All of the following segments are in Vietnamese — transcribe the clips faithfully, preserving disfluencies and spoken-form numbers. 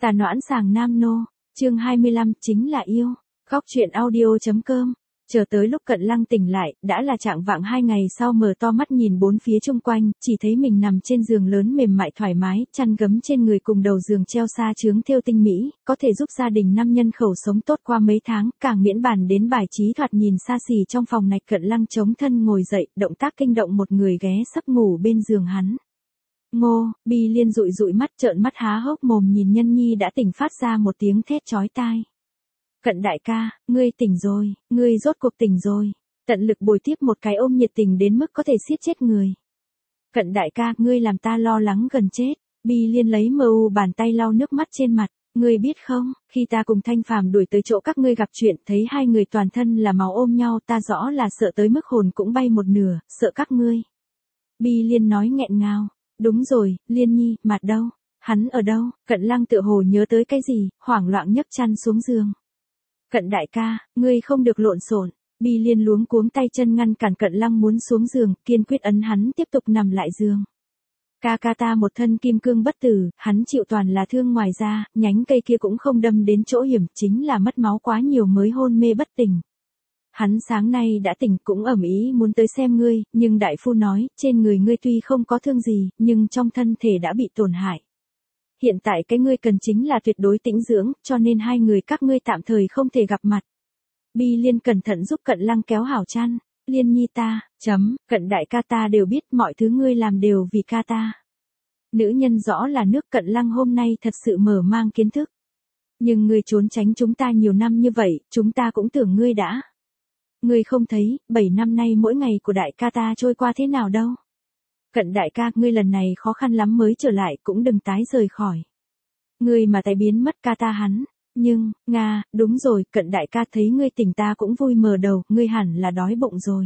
Tà noãn sàng nam nô, chương hai mươi lăm chính là yêu. Góc truyện audio.com. Chờ tới lúc Cận Lăng tỉnh lại, đã là trạng vạng hai ngày sau, mở to mắt nhìn bốn phía chung quanh, chỉ thấy mình nằm trên giường lớn mềm mại thoải mái, chăn gấm trên người cùng đầu giường treo sa chướng thêu tinh mỹ, có thể giúp gia đình năm nhân khẩu sống tốt qua mấy tháng, càng miễn bàn đến bài trí thoạt nhìn xa xỉ trong phòng này. Cận Lăng chống thân ngồi dậy, động tác kinh động một người ghé sấp ngủ bên giường hắn. Ngô, Bi Liên dụi dụi mắt, trợn mắt há hốc mồm nhìn nhân nhi đã tỉnh phát ra một tiếng thét chói tai. Cận đại ca, ngươi tỉnh rồi, ngươi rốt cuộc tỉnh rồi. Tận lực bồi tiếp một cái ôm nhiệt tình đến mức có thể siết chết người. Cận đại ca, ngươi làm ta lo lắng gần chết. Bi Liên lấy mờ u bàn tay lau nước mắt trên mặt. Ngươi biết không, khi ta cùng Thanh Phàm đuổi tới chỗ các ngươi gặp chuyện, thấy hai người toàn thân là máu ôm nhau, ta rõ là sợ tới mức hồn cũng bay một nửa, sợ các ngươi. Bi Liên nói nghẹn ngào. Đúng rồi, Liên nhi, mặt đâu? Hắn ở đâu? Cận Lăng tựa hồ nhớ tới cái gì, hoảng loạn nhấc chăn xuống giường. Cận đại ca, ngươi không được lộn xộn. Bi Liên luống cuống tay chân ngăn cản Cận Lăng muốn xuống giường, kiên quyết ấn hắn tiếp tục nằm lại giường. Ca ca ta một thân kim cương bất tử, hắn chịu toàn là thương ngoài ra, nhánh cây kia cũng không đâm đến chỗ hiểm, chính là mất máu quá nhiều mới hôn mê bất tỉnh. Hắn sáng nay đã tỉnh, cũng ẩm ý muốn tới xem ngươi, nhưng đại phu nói, trên người ngươi tuy không có thương gì, nhưng trong thân thể đã bị tổn hại. Hiện tại cái ngươi cần chính là tuyệt đối tĩnh dưỡng, cho nên hai người các ngươi tạm thời không thể gặp mặt. Bi Liên cẩn thận giúp Cận Lăng kéo hảo chăn. Liên nhi ta, chấm, Cận đại ca ta đều biết mọi thứ ngươi làm đều vì ca ta. Nữ nhân rõ là nước. Cận Lăng hôm nay thật sự mở mang kiến thức. Nhưng ngươi trốn tránh chúng ta nhiều năm như vậy, chúng ta cũng tưởng ngươi đã. Ngươi không thấy, bảy năm nay mỗi ngày của đại ca ta trôi qua thế nào đâu. Cận đại ca, ngươi lần này khó khăn lắm mới trở lại, cũng đừng tái rời khỏi. Ngươi mà tái biến mất ca ta hắn. Nhưng, Nga, đúng rồi, Cận đại ca thấy ngươi tỉnh ta cũng vui mờ đầu, ngươi hẳn là đói bụng rồi.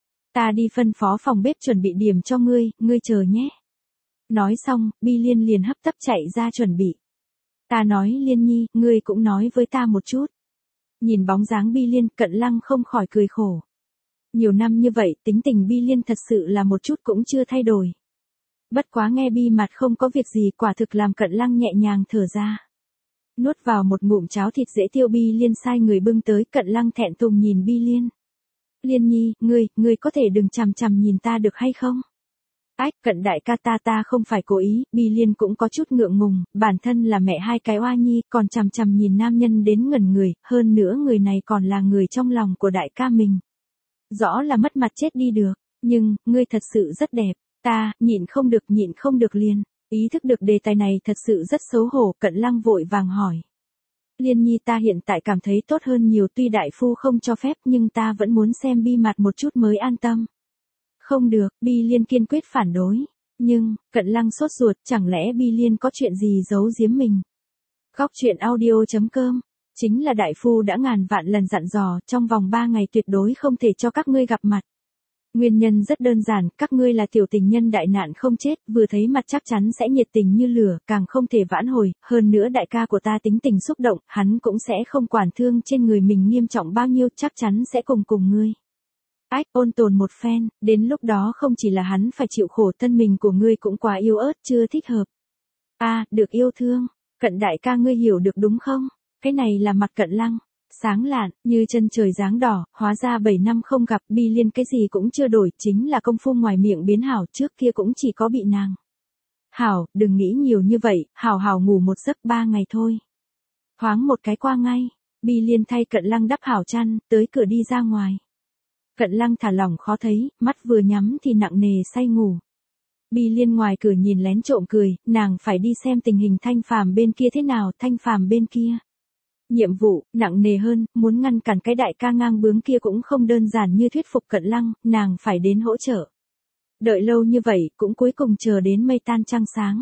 Ta đi phân phó phòng bếp chuẩn bị điểm cho ngươi, ngươi chờ nhé. Nói xong, Bi Liên liền hấp tấp chạy ra chuẩn bị. Ta nói Liên nhi, ngươi cũng nói với ta một chút. Nhìn bóng dáng Bi Liên, Cận Lăng không khỏi cười khổ. Nhiều năm như vậy, tính tình Bi Liên thật sự là một chút cũng chưa thay đổi. Bất quá nghe Bi mặt không có việc gì, quả thực làm Cận Lăng nhẹ nhàng thở ra. Nuốt vào một ngụm cháo thịt dễ tiêu, Bi Liên sai người bưng tới. Cận Lăng thẹn thùng nhìn Bi Liên. Liên nhi, ngươi, ngươi có thể đừng chằm chằm nhìn ta được hay không? Ách, Cận đại ca ta ta không phải cố ý. Bi Liên cũng có chút ngượng ngùng, bản thân là mẹ hai cái oa nhi, còn chằm chằm nhìn nam nhân đến ngẩn người, hơn nữa người này còn là người trong lòng của đại ca mình. Rõ là mất mặt chết đi được, nhưng, ngươi thật sự rất đẹp, ta, nhịn không được nhịn không được liền. Ý thức được đề tài này thật sự rất xấu hổ, Cận Lăng vội vàng hỏi. Liên nhi, ta hiện tại cảm thấy tốt hơn nhiều, tuy đại phu không cho phép nhưng ta vẫn muốn xem Bi mặt một chút mới an tâm. Không được, Bi Liên kiên quyết phản đối. Nhưng, Cận Lăng sốt ruột, chẳng lẽ Bi Liên có chuyện gì giấu giếm mình? Góc truyện audio.com. Chính là đại phu đã ngàn vạn lần dặn dò, trong vòng ba ngày tuyệt đối không thể cho các ngươi gặp mặt. Nguyên nhân rất đơn giản, các ngươi là tiểu tình nhân đại nạn không chết, vừa thấy mặt chắc chắn sẽ nhiệt tình như lửa, càng không thể vãn hồi, hơn nữa đại ca của ta tính tình xúc động, hắn cũng sẽ không quản thương trên người mình nghiêm trọng bao nhiêu, chắc chắn sẽ cùng cùng ngươi. Ách, ôn tồn một phen, đến lúc đó không chỉ là hắn phải chịu khổ, thân mình của ngươi cũng quá yếu ớt, chưa thích hợp. A, à, được yêu thương, Cận đại ca ngươi hiểu được đúng không? Cái này là mặt Cận Lăng, sáng lạn, như chân trời dáng đỏ, hóa ra bảy năm không gặp, Bi Liên cái gì cũng chưa đổi, chính là công phu ngoài miệng biến hảo, trước kia cũng chỉ có bị nàng. Hảo, đừng nghĩ nhiều như vậy, hảo hảo ngủ một giấc, ba ngày thôi. Thoáng một cái qua ngay, Bi Liên thay Cận Lăng đắp hảo chăn, tới cửa đi ra ngoài. Cận Lăng thả lỏng khó thấy, mắt vừa nhắm thì nặng nề say ngủ. Bi Liên ngoài cửa nhìn lén trộm cười, nàng phải đi xem tình hình Thanh Phàm bên kia thế nào. Thanh Phàm bên kia, nhiệm vụ nặng nề hơn, muốn ngăn cản cái đại ca ngang bướng kia cũng không đơn giản như thuyết phục Cận Lăng, nàng phải đến hỗ trợ. Đợi lâu như vậy, cũng cuối cùng chờ đến mây tan trăng sáng.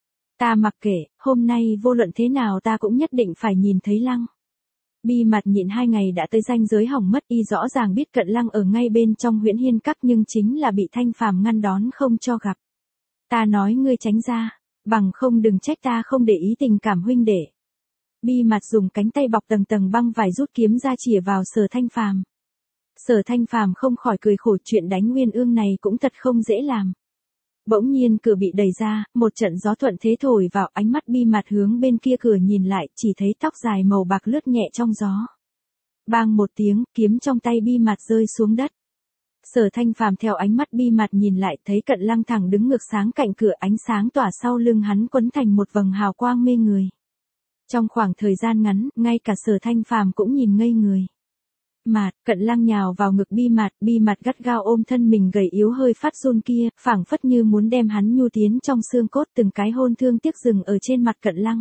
Ta mặc kệ, hôm nay vô luận thế nào ta cũng nhất định phải nhìn thấy Lăng. Bi mặt nhịn hai ngày đã tới ranh giới hỏng mất, y rõ ràng biết Cận Lăng ở ngay bên trong Huyễn Hiên Các nhưng chính là bị Thanh Phàm ngăn đón không cho gặp. Ta nói ngươi tránh ra, bằng không đừng trách ta không để ý tình cảm huynh đệ. Bi mặt dùng cánh tay bọc tầng tầng băng vải rút kiếm ra chĩa vào Sở Thanh Phàm. Sở Thanh Phàm không khỏi cười khổ, chuyện đánh Nguyên Ương này cũng thật không dễ làm. Bỗng nhiên cửa bị đẩy ra, một trận gió thuận thế thổi vào, ánh mắt Bi Mạt hướng bên kia cửa nhìn lại, chỉ thấy tóc dài màu bạc lướt nhẹ trong gió. Bang một tiếng, kiếm trong tay Bi Mạt rơi xuống đất. Sở Thanh Phàm theo ánh mắt Bi Mạt nhìn lại, thấy Cận Lăng thẳng đứng ngược sáng cạnh cửa, ánh sáng tỏa sau lưng hắn quấn thành một vầng hào quang mê người. Trong khoảng thời gian ngắn, ngay cả Sở Thanh Phàm cũng nhìn ngây người. Mạt, Cận Lăng nhào vào ngực Bi Mạt, Bi Mạt gắt gao ôm thân mình gầy yếu hơi phát run kia, phảng phất như muốn đem hắn nhu tiến trong xương cốt, từng cái hôn thương tiếc dừng ở trên mặt Cận Lăng.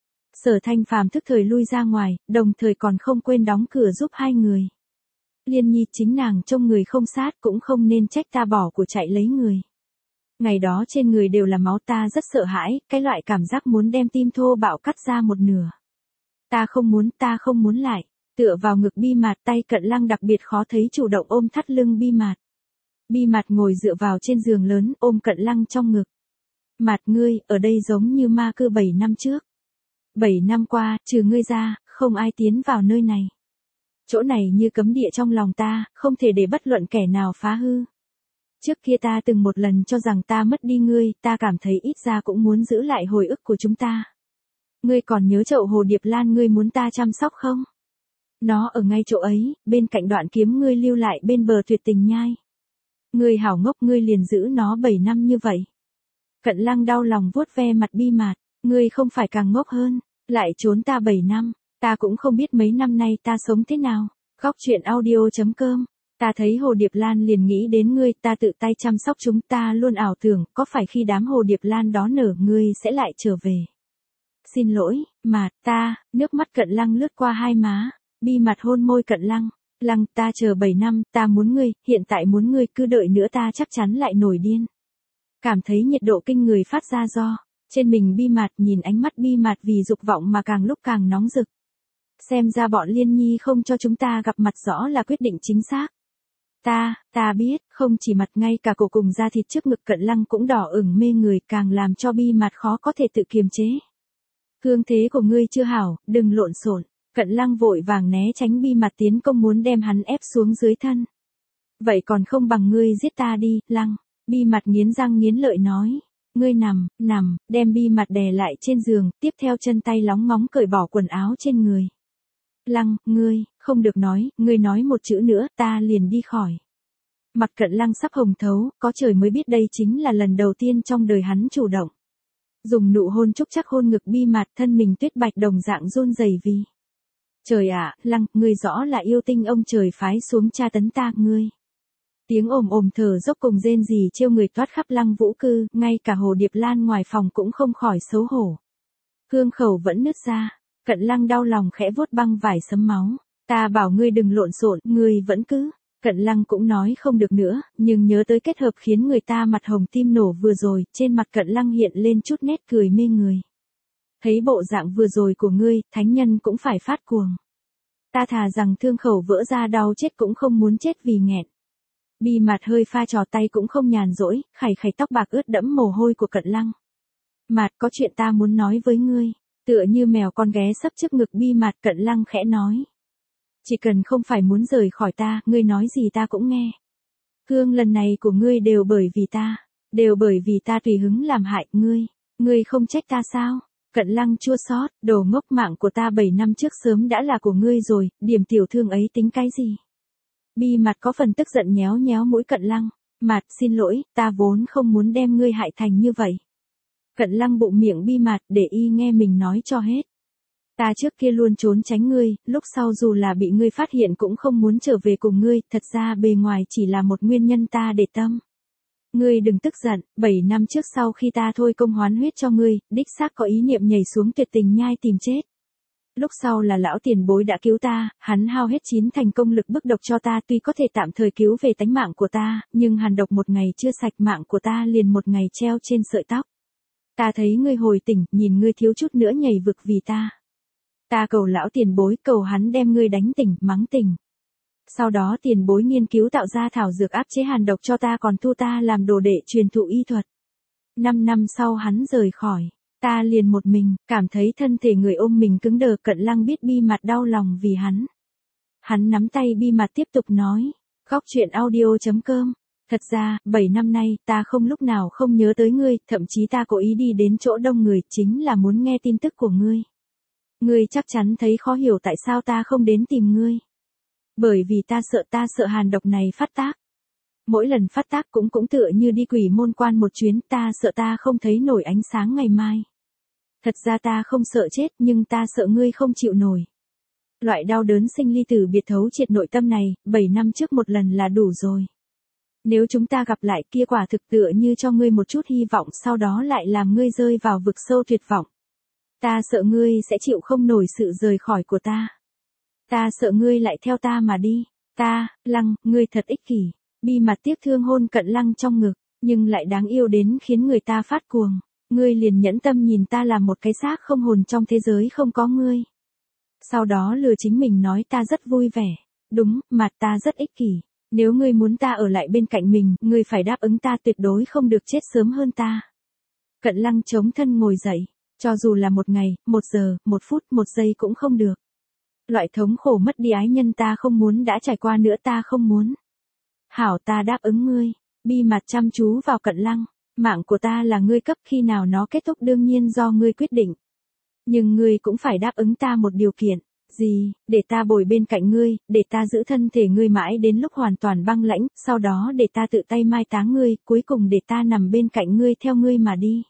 Sở Thanh Phàm thức thời lui ra ngoài, đồng thời còn không quên đóng cửa giúp hai người. Liên Nhi, chính nàng trông người không sát, cũng không nên trách ta bỏ của chạy lấy người. Ngày đó trên người đều là máu, ta rất sợ hãi, cái loại cảm giác muốn đem tim thô bạo cắt ra một nửa. Ta không muốn, ta không muốn lại. Tựa vào ngực Bi Mạt, tay Cận Lăng đặc biệt khó thấy chủ động ôm thắt lưng Bi Mạt. Bi Mạt ngồi dựa vào trên giường lớn, ôm Cận Lăng trong ngực. Mạt ngươi, ở đây giống như ma cư bảy năm trước. Bảy năm qua, trừ ngươi ra, không ai tiến vào nơi này. Chỗ này như cấm địa trong lòng ta, không thể để bất luận kẻ nào phá hư. Trước kia ta từng một lần cho rằng ta mất đi ngươi, ta cảm thấy ít ra cũng muốn giữ lại hồi ức của chúng ta. Ngươi còn nhớ chậu hồ điệp lan ngươi muốn ta chăm sóc không? Nó ở ngay chỗ ấy, bên cạnh đoạn kiếm ngươi lưu lại bên bờ tuyệt tình nhai. Ngươi hảo ngốc, ngươi liền giữ nó bảy năm như vậy. Cận Lăng đau lòng vuốt ve mặt Bi Mạt, ngươi không phải càng ngốc hơn, lại trốn ta bảy năm, ta cũng không biết mấy năm nay ta sống thế nào. Góc truyện audio chấm com, ta thấy hồ điệp lan liền nghĩ đến ngươi, ta tự tay chăm sóc chúng, ta luôn ảo tưởng, có phải khi đám hồ điệp lan đó nở ngươi sẽ lại trở về. Xin lỗi, Mạt, ta, nước mắt Cận Lăng lướt qua hai má. Bi Mạt hôn môi Cận Lăng, Lăng, ta chờ bảy năm, ta muốn ngươi, hiện tại muốn ngươi, cứ đợi nữa ta chắc chắn lại nổi điên. Cảm thấy nhiệt độ kinh người phát ra do, trên mình Bi Mạt, nhìn ánh mắt Bi Mạt vì dục vọng mà càng lúc càng nóng rực. Xem ra bọn Liên Nhi không cho chúng ta gặp mặt rõ là quyết định chính xác. Ta, ta biết, không chỉ mặt, ngay cả cổ cùng da thịt trước ngực Cận Lăng cũng đỏ ửng mê người, càng làm cho Bi Mạt khó có thể tự kiềm chế. Cương thế của ngươi chưa hảo, đừng lộn xộn. Cận Lăng vội vàng né tránh Bi Mạt tiến công muốn đem hắn ép xuống dưới thân. Vậy còn không bằng ngươi giết ta đi, Lăng. Bi Mạt nghiến răng nghiến lợi nói. Ngươi nằm, nằm, đem Bi Mạt đè lại trên giường, tiếp theo chân tay lóng ngóng cởi bỏ quần áo trên người. Lăng, ngươi, không được nói, ngươi nói một chữ nữa, ta liền đi khỏi. Mặt Cận Lăng sắp hồng thấu, có trời mới biết đây chính là lần đầu tiên trong đời hắn chủ động. Dùng nụ hôn chúc chắc hôn ngực Bi Mạt, thân mình tuyết bạch đồng dạng run rẩy vì. Trời ạ, à, Lăng, ngươi rõ là yêu tinh ông trời phái xuống tra tấn ta, ngươi. Tiếng ồm ồm thở dốc cùng rên rỉ trêu người toát khắp Lăng Vũ cư, ngay cả hồ điệp lan ngoài phòng cũng không khỏi xấu hổ. Hương khẩu vẫn nứt ra, Cận Lăng đau lòng khẽ vuốt băng vải sấm máu. Ta bảo ngươi đừng lộn xộn, ngươi vẫn cứ. Cận Lăng cũng nói không được nữa, nhưng nhớ tới kết hợp khiến người ta mặt hồng tim nổ vừa rồi, trên mặt Cận Lăng hiện lên chút nét cười mê người. Thấy bộ dạng vừa rồi của ngươi, thánh nhân cũng phải phát cuồng. Ta thà rằng thương khẩu vỡ ra đau chết cũng không muốn chết vì nghẹn. Bi Mạt hơi pha trò tay cũng không nhàn rỗi, khảy khảy tóc bạc ướt đẫm mồ hôi của Cận Lăng. Mạt, có chuyện ta muốn nói với ngươi. Tựa như mèo con ghé sấp trước ngực Bi Mạt, Cận Lăng khẽ nói. Chỉ cần không phải muốn rời khỏi ta, ngươi nói gì ta cũng nghe. Hương lần này của ngươi đều bởi vì ta, đều bởi vì ta tùy hứng làm hại ngươi, ngươi không trách ta sao? Cận Lăng chua xót, đồ ngốc, mạng của ta bảy năm trước sớm đã là của ngươi rồi, điểm tiểu thương ấy tính cái gì? Bi Mạt có phần tức giận nhéo nhéo mũi Cận Lăng, Mạt, xin lỗi, ta vốn không muốn đem ngươi hại thành như vậy. Cận Lăng bụng miệng Bi Mạt, để y nghe mình nói cho hết. Ta trước kia luôn trốn tránh ngươi, lúc sau dù là bị ngươi phát hiện cũng không muốn trở về cùng ngươi, thật ra bề ngoài chỉ là một nguyên nhân ta để tâm. Ngươi đừng tức giận, bảy năm trước sau khi ta thôi công hoán huyết cho ngươi, đích xác có ý niệm nhảy xuống tuyệt tình nhai tìm chết. Lúc sau là lão tiền bối đã cứu ta, hắn hao hết chín thành công lực bức độc cho ta, tuy có thể tạm thời cứu về tánh mạng của ta, nhưng hàn độc một ngày chưa sạch, mạng của ta liền một ngày treo trên sợi tóc. Ta thấy ngươi hồi tỉnh, nhìn ngươi thiếu chút nữa nhảy vực vì ta. Ta cầu lão tiền bối, cầu hắn đem ngươi đánh tỉnh, mắng tỉnh. Sau đó tiền bối nghiên cứu tạo ra thảo dược áp chế hàn độc cho ta, còn thu ta làm đồ đệ truyền thụ y thuật. Năm năm sau hắn rời khỏi, ta liền một mình, cảm thấy thân thể người ôm mình cứng đờ. Cận Lăng biết Bi Mạt đau lòng vì hắn. Hắn nắm tay Bi Mạt tiếp tục nói, góc truyện audio chấm com. Thật ra, bảy năm nay, ta không lúc nào không nhớ tới ngươi, thậm chí ta cố ý đi đến chỗ đông người, chính là muốn nghe tin tức của ngươi. Ngươi chắc chắn thấy khó hiểu tại sao ta không đến tìm ngươi. Bởi vì ta sợ ta sợ hàn độc này phát tác. Mỗi lần phát tác cũng cũng tựa như đi quỷ môn quan một chuyến, ta sợ ta không thấy nổi ánh sáng ngày mai. Thật ra ta không sợ chết, nhưng ta sợ ngươi không chịu nổi. Loại đau đớn sinh ly tử biệt thấu triệt nội tâm này, bảy năm trước một lần là đủ rồi. Nếu chúng ta gặp lại kia quả thực tựa như cho ngươi một chút hy vọng, sau đó lại làm ngươi rơi vào vực sâu tuyệt vọng. Ta sợ ngươi sẽ chịu không nổi sự rời khỏi của ta. Ta sợ ngươi lại theo ta mà đi. Ta, Lăng, ngươi thật ích kỷ. Bi mặt tiếc thương hôn Cận Lăng trong ngực, nhưng lại đáng yêu đến khiến người ta phát cuồng. Ngươi liền nhẫn tâm nhìn ta là một cái xác không hồn trong thế giới không có ngươi. Sau đó lừa chính mình nói ta rất vui vẻ. Đúng, mặt ta rất ích kỷ. Nếu ngươi muốn ta ở lại bên cạnh mình, ngươi phải đáp ứng ta tuyệt đối không được chết sớm hơn ta. Cận Lăng chống thân ngồi dậy. Cho dù là một ngày, một giờ, một phút, một giây cũng không được. Loại thống khổ mất đi ái nhân ta không muốn đã trải qua nữa ta không muốn. Hảo ta đáp ứng ngươi. Bi mặt chăm chú vào Cận Lăng. Mạng của ta là ngươi cấp, khi nào nó kết thúc đương nhiên do ngươi quyết định. Nhưng ngươi cũng phải đáp ứng ta một điều kiện. Gì, để ta bồi bên cạnh ngươi, để ta giữ thân thể ngươi mãi đến lúc hoàn toàn băng lãnh, sau đó để ta tự tay mai táng ngươi, cuối cùng để ta nằm bên cạnh ngươi theo ngươi mà đi.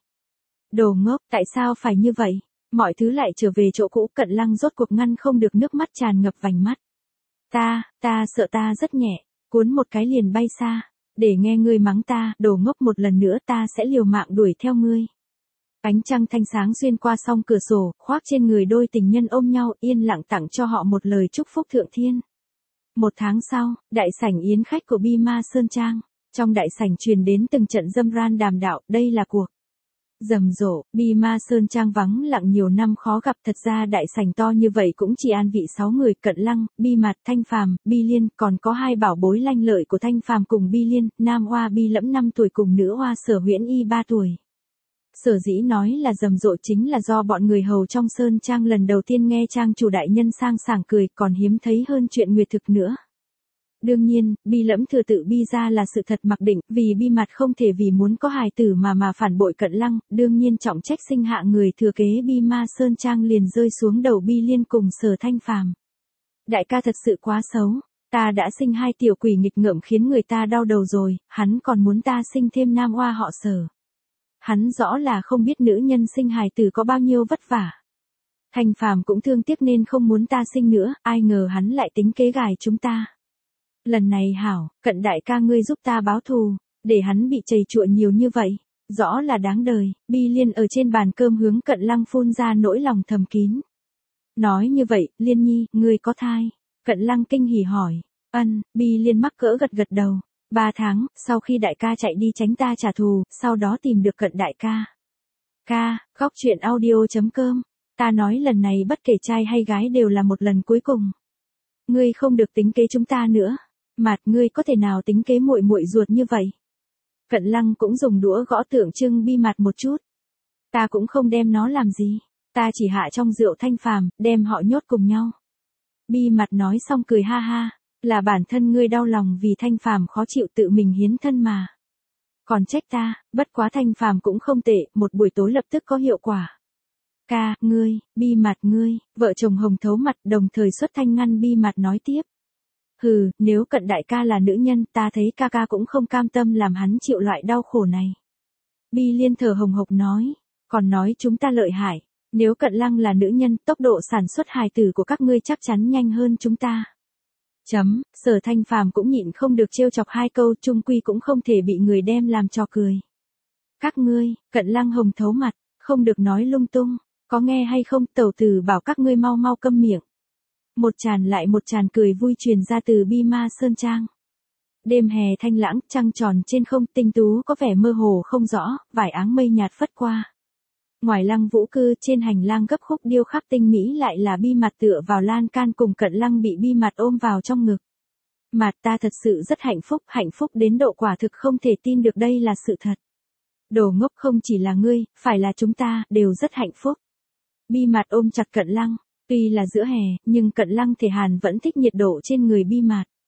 Đồ ngốc, tại sao phải như vậy? Mọi thứ lại trở về chỗ cũ. Cận Lăng rốt cuộc ngăn không được nước mắt tràn ngập vành mắt. Ta, ta sợ ta rất nhẹ, cuốn một cái liền bay xa, để nghe ngươi mắng ta, đồ ngốc một lần nữa ta sẽ liều mạng đuổi theo ngươi. Ánh trăng thanh sáng xuyên qua song cửa sổ, khoác trên người đôi tình nhân ôm nhau, yên lặng tặng cho họ một lời chúc phúc thượng thiên. Một tháng sau, đại sảnh yến khách của Bi Ma Sơn Trang. Trong đại sảnh truyền đến từng trận dâm ran đàm đạo, đây là cuộc rầm rộ. Bi Ma Sơn Trang vắng lặng nhiều năm khó gặp, thật ra đại sảnh to như vậy cũng chỉ an vị sáu người, Cận Lăng, Bi Mặt, Thanh Phàm, Bi Liên, còn có hai bảo bối lanh lợi của Thanh Phàm cùng Bi Liên, nam oa Bi Lẫm năm tuổi cùng nữ oa Sở Huyễn Y ba tuổi. Sở dĩ nói là rầm rộ chính là do bọn người hầu trong Sơn Trang lần đầu tiên nghe trang chủ đại nhân sang sảng cười, còn hiếm thấy hơn chuyện nguyệt thực nữa. Đương nhiên, Bi Lẫm thừa tự Bi ra là sự thật mặc định, vì Bi Mặt không thể vì muốn có hài tử mà mà phản bội Cận Lăng, đương nhiên trọng trách sinh hạ người thừa kế Bi Ma Sơn Trang liền rơi xuống đầu Bi Liên cùng Sở Thanh Phàm. Đại ca thật sự quá xấu, ta đã sinh hai tiểu quỷ nghịch ngợm khiến người ta đau đầu rồi, hắn còn muốn ta sinh thêm nam oa họ Sở. Hắn rõ là không biết nữ nhân sinh hài tử có bao nhiêu vất vả. Thanh Phàm cũng thương tiếc nên không muốn ta sinh nữa, ai ngờ hắn lại tính kế gài chúng ta. Lần này hảo, Cận đại ca ngươi giúp ta báo thù, để hắn bị chầy chụa nhiều như vậy, rõ là đáng đời. Bi Liên ở trên bàn cơm hướng Cận Lăng phun ra nỗi lòng thầm kín. Nói như vậy, Liên nhi, ngươi có thai? Cận Lăng kinh hỉ hỏi. Ân, Bi Liên mắc cỡ gật gật đầu. Ba tháng, sau khi đại ca chạy đi tránh ta trả thù, sau đó tìm được Cận đại ca. Ca, khóc chuyện audio chấm com. Ta nói lần này bất kể trai hay gái đều là một lần cuối cùng. Ngươi không được tính kế chúng ta nữa. Mạt, ngươi có thể nào tính kế muội muội ruột như vậy? Cận Lăng cũng dùng đũa gõ tượng trưng Bi Mặt một chút. Ta cũng không đem nó làm gì. Ta chỉ hạ trong rượu Thanh Phàm, đem họ nhốt cùng nhau. Bi Mặt nói xong cười ha ha. Là bản thân ngươi đau lòng vì Thanh Phàm khó chịu tự mình hiến thân mà. Còn trách ta, bất quá Thanh Phàm cũng không tệ, một buổi tối lập tức có hiệu quả. Ca, ngươi, Bi Mặt ngươi, vợ chồng hồng thấu mặt đồng thời xuất thanh ngăn Bi Mặt nói tiếp. Hừ, nếu Cận đại ca là nữ nhân, ta thấy ca ca cũng không cam tâm làm hắn chịu loại đau khổ này. Bi Liên thở hồng hộc nói, còn nói chúng ta lợi hại, nếu Cận Lăng là nữ nhân, tốc độ sản xuất hài tử của các ngươi chắc chắn nhanh hơn chúng ta. Chấm, Sở Thanh Phàm cũng nhịn không được trêu chọc hai câu, chung quy cũng không thể bị người đem làm trò cười. Các ngươi, Cận Lăng hồng thấu mặt, không được nói lung tung, có nghe hay không, tẩu tử bảo các ngươi mau mau câm miệng. Một tràn lại một tràn cười vui truyền ra từ Bi Ma Sơn Trang. Đêm hè thanh lãng, trăng tròn trên không, tinh tú có vẻ mơ hồ không rõ, vài áng mây nhạt phất qua. Ngoài Lăng Vũ cư, trên hành lang gấp khúc điêu khắc tinh mỹ lại là Bi Mặt tựa vào lan can cùng Cận Lăng bị Bi Mặt ôm vào trong ngực. Mặt, ta thật sự rất hạnh phúc, hạnh phúc đến độ quả thực không thể tin được đây là sự thật. Đồ ngốc, không chỉ là ngươi, phải là chúng ta, đều rất hạnh phúc. Bi Mặt ôm chặt Cận Lăng. Tuy là giữa hè, nhưng Cận Lăng thể hàn vẫn thích nhiệt độ trên người Bi Mặt.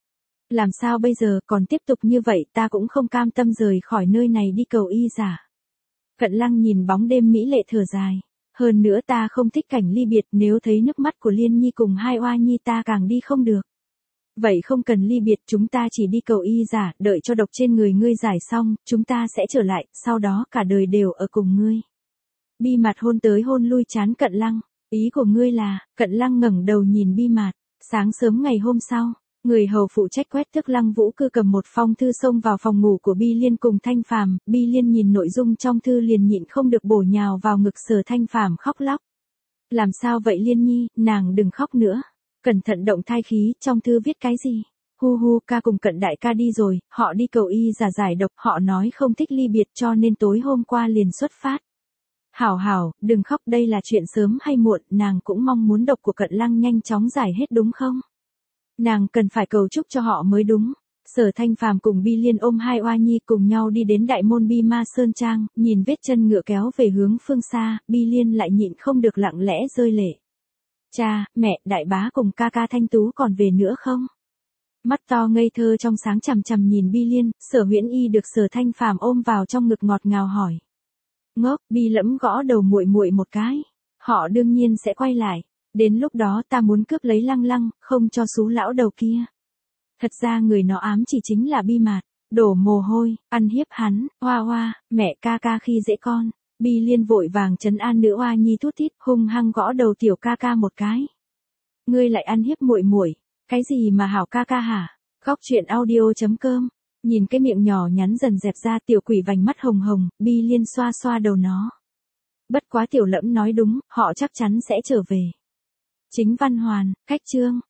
Làm sao bây giờ, còn tiếp tục như vậy ta cũng không cam tâm rời khỏi nơi này đi cầu y giả. Cận Lăng nhìn bóng đêm mỹ lệ thở dài. Hơn nữa ta không thích cảnh ly biệt, nếu thấy nước mắt của Liên Nhi cùng hai oa nhi ta càng đi không được. Vậy không cần ly biệt, chúng ta chỉ đi cầu y giả, đợi cho độc trên người ngươi giải xong, chúng ta sẽ trở lại, sau đó cả đời đều ở cùng ngươi. Bi Mạt hôn tới hôn lui trán Cận Lăng. Ý của ngươi là? Cận Lăng ngẩng đầu nhìn Bi Mạt. Sáng sớm ngày hôm sau, người hầu phụ trách quét tước Lăng Vũ Cư cầm một phong thư xông vào phòng ngủ của Bi Liên cùng Thanh Phàm. Bi Liên nhìn nội dung trong thư liền nhịn không được bổ nhào vào ngực Sở Thanh Phàm khóc lóc. Làm sao vậy Liên Nhi, nàng đừng khóc nữa. Cẩn thận động thai khí, trong thư viết cái gì? Hu hu, ca cùng Cận đại ca đi rồi, họ đi cầu y giả giải độc, họ nói không thích ly biệt cho nên tối hôm qua liền xuất phát. Hảo hảo, đừng khóc, đây là chuyện sớm hay muộn, nàng cũng mong muốn độc của Cận Lăng nhanh chóng giải hết đúng không? Nàng cần phải cầu chúc cho họ mới đúng. Sở Thanh Phàm cùng Bi Liên ôm hai oa nhi cùng nhau đi đến đại môn Bi Ma Sơn Trang, nhìn vết chân ngựa kéo về hướng phương xa, Bi Liên lại nhịn không được lặng lẽ rơi lệ. Cha, mẹ, đại bá cùng ca ca Thanh Tú còn về nữa không? Mắt to ngây thơ trong sáng chằm chằm nhìn Bi Liên, Sở Huyễn Y được Sở Thanh Phàm ôm vào trong ngực ngọt ngào hỏi. Ngốc, Bi Lẫm gõ đầu muội muội một cái. Họ đương nhiên sẽ quay lại. Đến lúc đó ta muốn cướp lấy Lăng Lăng, không cho xú lão đầu kia. Thật ra người nó ám chỉ chính là Bi Mạt. Đổ mồ hôi, ăn hiếp hắn, hoa hoa, mẹ ca ca khi dễ con. Bi Liên vội vàng trấn an nữ oa nhi thút thít, hung hăng gõ đầu tiểu ca ca một cái. Ngươi lại ăn hiếp muội muội, cái gì mà hảo ca ca hả? Góc truyện audio chấm com. Nhìn cái miệng nhỏ nhắn dần dẹp ra, tiểu quỷ vành mắt hồng hồng, Bi Liên xoa xoa đầu nó. Bất quá Tiểu Lẫm nói đúng, họ chắc chắn sẽ trở về. Chính văn hoàn, cách chương.